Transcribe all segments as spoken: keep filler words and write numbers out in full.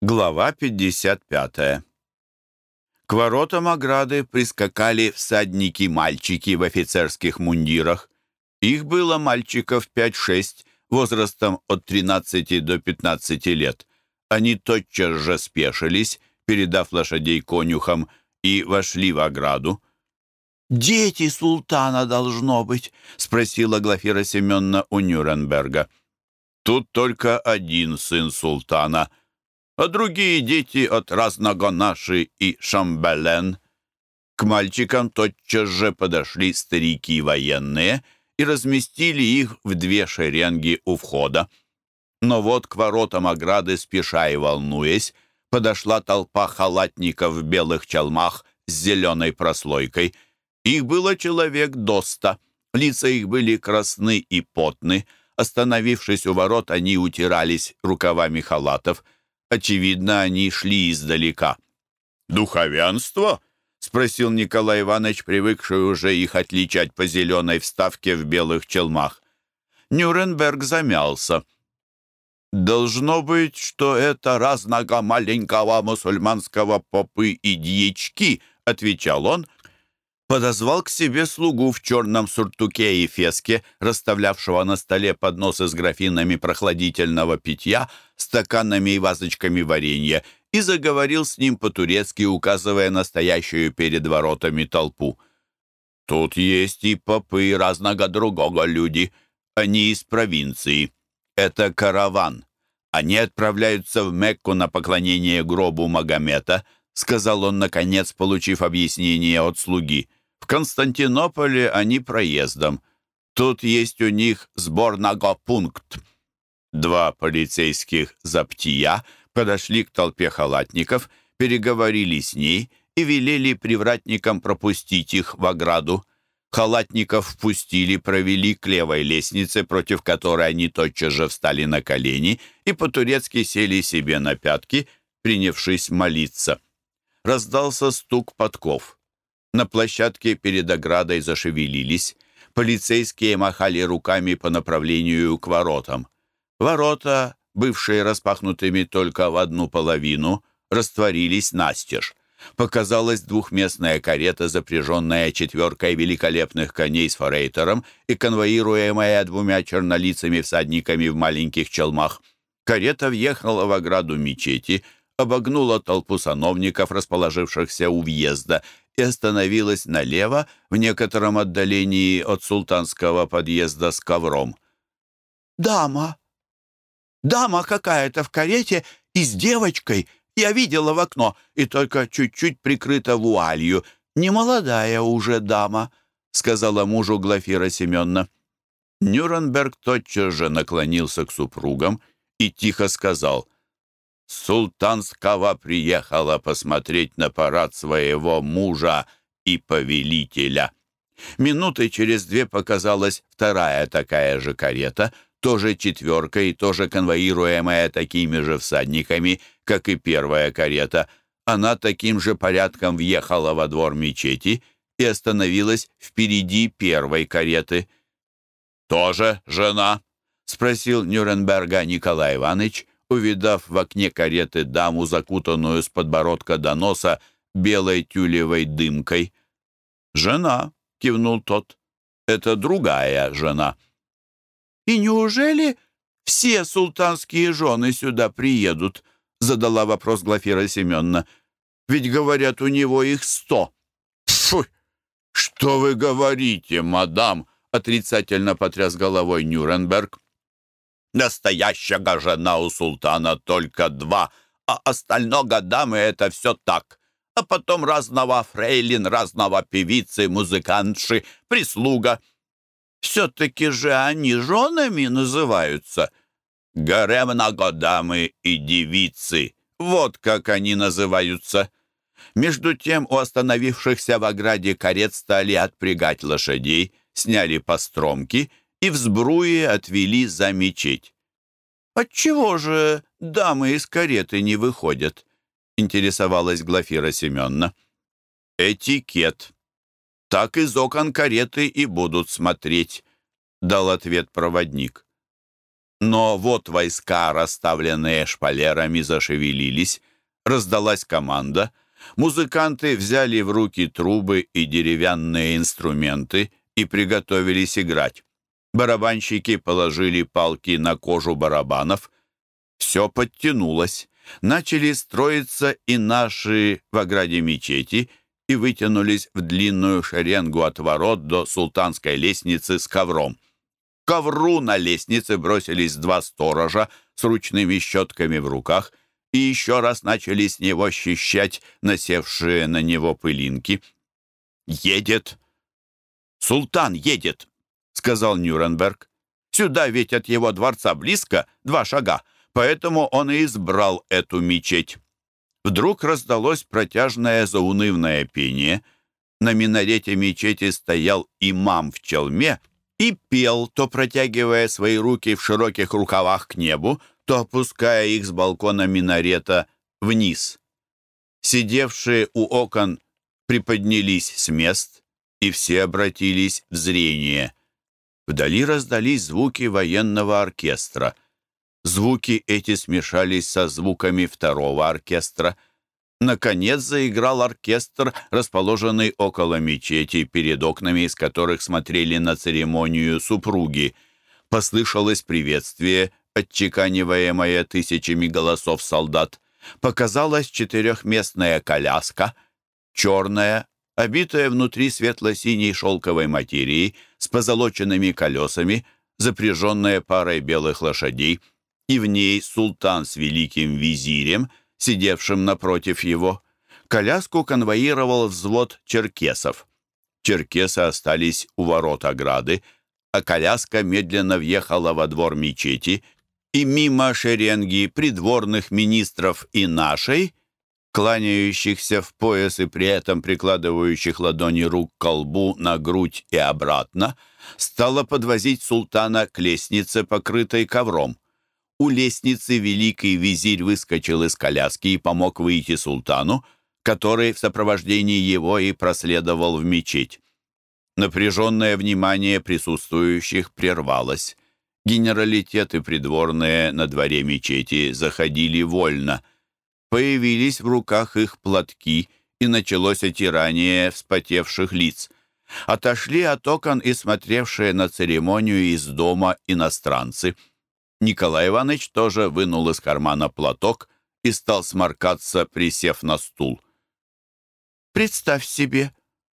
Глава пятьдесят пятая. К воротам ограды прискакали всадники-мальчики в офицерских мундирах. Их было мальчиков пять-шесть, возрастом от тринадцати до пятнадцати лет. Они тотчас же спешились, передав лошадей конюхам, и вошли в ограду. «Дети султана, должно быть?» — спросила Глафира Семеновна у Нюрнберга. «Тут только один сын султана, а другие дети от Разногонаши и Шамбелен». К мальчикам тотчас же подошли старики военные и разместили их в две шеренги у входа. Но вот к воротам ограды, спеша и волнуясь, подошла толпа халатников в белых чалмах с зеленой прослойкой. Их было человек до ста. Лица их были красны и потны. Остановившись у ворот, они утирались рукавами халатов. Очевидно, они шли издалека. «Духовенство?» — спросил Николай Иванович, привыкший уже их отличать по зеленой вставке в белых челмах. Нюрнберг замялся. «Должно быть, что это разного маленького мусульманского попы и дьячки», — отвечал он. Подозвал к себе слугу в черном сюртуке и феске, расставлявшего на столе подносы с графинами прохладительного питья, стаканами и вазочками варенья, и заговорил с ним по-турецки, указывая на стоящую перед воротами толпу. «Тут есть и попы разного другого люди. Они из провинции. Это караван. Они отправляются в Мекку на поклонение гробу Магомета», — сказал он, наконец, получив объяснение от слуги. «В Константинополе они проездом. Тут есть у них сборного пункт». Два полицейских заптия подошли к толпе халатников, переговорили с ней и велели привратникам пропустить их в ограду. Халатников впустили, провели к левой лестнице, против которой они тотчас же встали на колени и по-турецки сели себе на пятки, принявшись молиться. Раздался стук подков. На площадке перед оградой зашевелились. Полицейские махали руками по направлению к воротам. Ворота, бывшие распахнутыми только в одну половину, растворились настежь. Показалась двухместная карета, запряженная четверкой великолепных коней с форейтером и конвоируемая двумя чернолицами всадниками в маленьких челмах. Карета въехала в ограду мечети, обогнула толпу сановников, расположившихся у въезда, и остановилась налево, в некотором отдалении от султанского подъезда с ковром. «Дама! Дама какая-то в карете и с девочкой! Я видела в окно, и только чуть-чуть прикрыта вуалью. Немолодая уже дама», — сказала мужу Глафира Семеновна. Нюрнберг тотчас же наклонился к супругам и тихо сказал: «Султанского приехала посмотреть на парад своего мужа и повелителя». Минуты через две показалась вторая такая же карета, тоже четверка и тоже конвоируемая такими же всадниками, как и первая карета. Она таким же порядком въехала во двор мечети и остановилась впереди первой кареты. «Тоже жена?» — спросил Нюрнберга Николай Иванович, увидав в окне кареты даму, закутанную с подбородка до носа белой тюлевой дымкой. «Жена», — кивнул тот, — «это другая жена». «И неужели все султанские жены сюда приедут?» — задала вопрос Глафира Семеновна. «Ведь, говорят, у него их сто». «Фу! Что вы говорите, мадам?» — отрицательно потряс головой Нюрнберг. «Настоящая жена у султана только два, а остального дамы — это все так. А потом разного фрейлин, разного певицы, музыкантши, прислуга. Все-таки же они женами называются. Гаремного дамы и девицы. Вот как они называются». Между тем у остановившихся в ограде карет стали отпрягать лошадей, сняли постромки и в сбруе отвели за мечеть. «Отчего же дамы из кареты не выходят?» — интересовалась Глафира Семеновна. «Этикет. Так из окон кареты и будут смотреть», — дал ответ проводник. Но вот войска, расставленные шпалерами, зашевелились, раздалась команда. Музыканты взяли в руки трубы и деревянные инструменты и приготовились играть. Барабанщики положили палки на кожу барабанов. Все подтянулось. Начали строиться и наши в ограде мечети и вытянулись в длинную шеренгу от ворот до султанской лестницы с ковром. К ковру на лестнице бросились два сторожа с ручными щетками в руках и еще раз начали с него счищать насевшие на него пылинки. «Едет! Султан едет!» — сказал Нюрнберг. «Сюда ведь от его дворца близко, два шага, поэтому он и избрал эту мечеть». Вдруг раздалось протяжное заунывное пение. На минарете мечети стоял имам в челме и пел, то протягивая свои руки в широких рукавах к небу, то опуская их с балкона минарета вниз. Сидевшие у окон приподнялись с мест, и все обратились в зрение. Вдали раздались звуки военного оркестра. Звуки эти смешались со звуками второго оркестра. Наконец заиграл оркестр, расположенный около мечети, перед окнами, из которых смотрели на церемонию супруги. Послышалось приветствие, отчеканиваемое тысячами голосов солдат. Показалась четырехместная коляска, черная, обитая внутри светло-синей шелковой материи, с позолоченными колесами, запряженная парой белых лошадей, и в ней султан с великим визирем, сидевшим напротив его. Коляску конвоировал взвод черкесов. Черкесы остались у ворот ограды, а коляска медленно въехала во двор мечети, и мимо шеренги придворных министров и нашей, кланяющихся в пояс и при этом прикладывающих ладони рук к колбу, на грудь и обратно, стала подвозить султана к лестнице, покрытой ковром. У лестницы великий визирь выскочил из коляски и помог выйти султану, который в сопровождении его и проследовал в мечеть. Напряженное внимание присутствующих прервалось. Генералитет и придворные на дворе мечети заходили вольно. Появились в руках их платки, и началось отирание вспотевших лиц. Отошли от окон и смотревшие на церемонию из дома иностранцы. Николай Иванович тоже вынул из кармана платок и стал сморкаться, присев на стул. «Представь себе,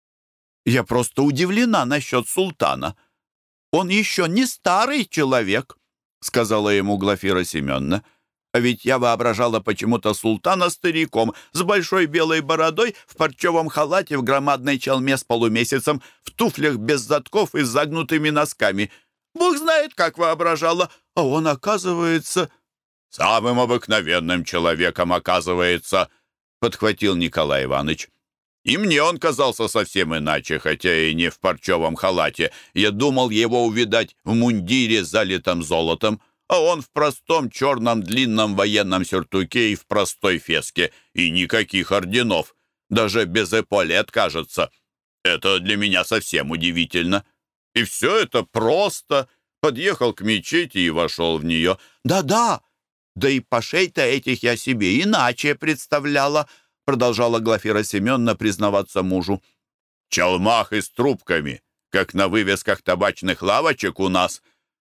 я просто удивлена насчет султана. Он еще не старый человек», — сказала ему Глафира Семеновна. «А ведь я воображала почему-то султана стариком, с большой белой бородой, в парчевом халате, в громадной челме с полумесяцем, в туфлях без задков и с загнутыми носками. Бог знает, как воображала, а он, оказывается...» «Самым обыкновенным человеком, оказывается», — подхватил Николай Иванович. «И мне он казался совсем иначе, хотя и не в парчевом халате. Я думал его увидать в мундире, залитом золотом, а он в простом черном длинном военном сюртуке и в простой феске, и никаких орденов, даже без эполет, кажется. Это для меня совсем удивительно. И все это просто. Подъехал к мечети и вошел в нее. Да-да, да и пашей-то этих я себе иначе представляла», продолжала Глафира Семеновна признаваться мужу. «В челмах и с трубками, как на вывесках табачных лавочек у нас».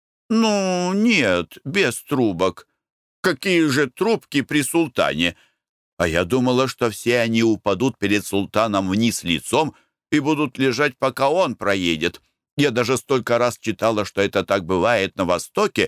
«Ну, нет, без трубок. Какие же трубки при султане? А я думала, что все они упадут перед султаном вниз лицом и будут лежать, пока он проедет. Я даже столько раз читала, что это так бывает на Востоке,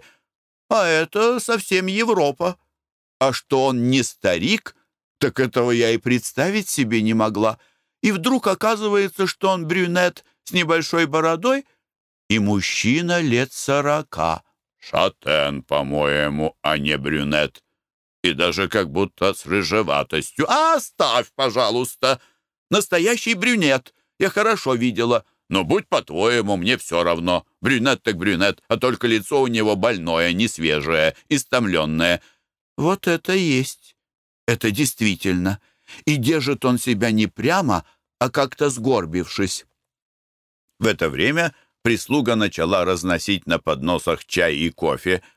а это совсем Европа. А что он не старик, так этого я и представить себе не могла. И вдруг оказывается, что он брюнет с небольшой бородой и мужчина лет сорока». «Шатен, по-моему, а не брюнет. И даже как будто с рыжеватостью. А, оставь, пожалуйста. Настоящий брюнет. Я хорошо видела. Но будь по-твоему, мне все равно. Брюнет так брюнет, а только лицо у него больное, несвежее, истомленное». «Вот это есть. Это действительно. И держит он себя не прямо, а как-то сгорбившись». В это время прислуга начала разносить на подносах чай и кофе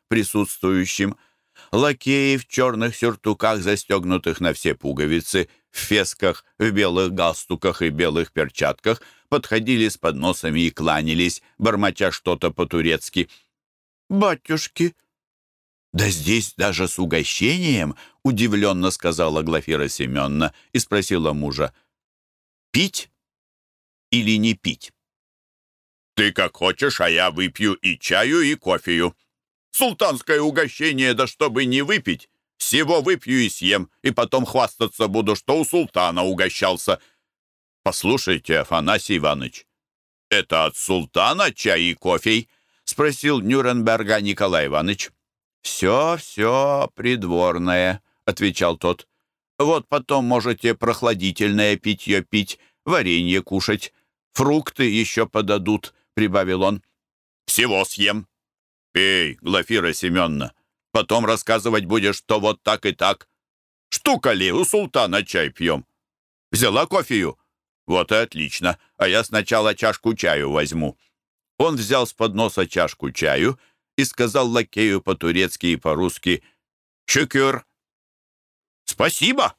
присутствующим. Лакеи в черных сюртуках, застегнутых на все пуговицы, в фесках, в белых галстуках и белых перчатках, подходили с подносами и кланялись, бормоча что-то по-турецки. «Батюшки!» «Да здесь даже с угощением!» — удивленно сказала Глафира Семеновна и спросила мужа. «Пить или не пить?» «Ты как хочешь, а я выпью и чаю, и кофею. Султанское угощение, да чтобы не выпить, всего выпью и съем, и потом хвастаться буду, что у султана угощался. Послушайте, Афанасий Иванович, это от султана чай и кофей?» — спросил Нюрнберга Николай Иванович. «Все, все придворное», — отвечал тот. «Вот потом можете прохладительное питье пить, варенье кушать, фрукты еще подадут», — прибавил он. «Всего съем. Пей, Глафира Семеновна, потом рассказывать будешь, что вот так и так. Штука ли, у султана чай пьем. Взяла кофею? Вот и отлично, а я сначала чашку чаю возьму». Он взял с подноса чашку чаю и сказал лакею по-турецки и по-русски «Шükür». «Спасибо»,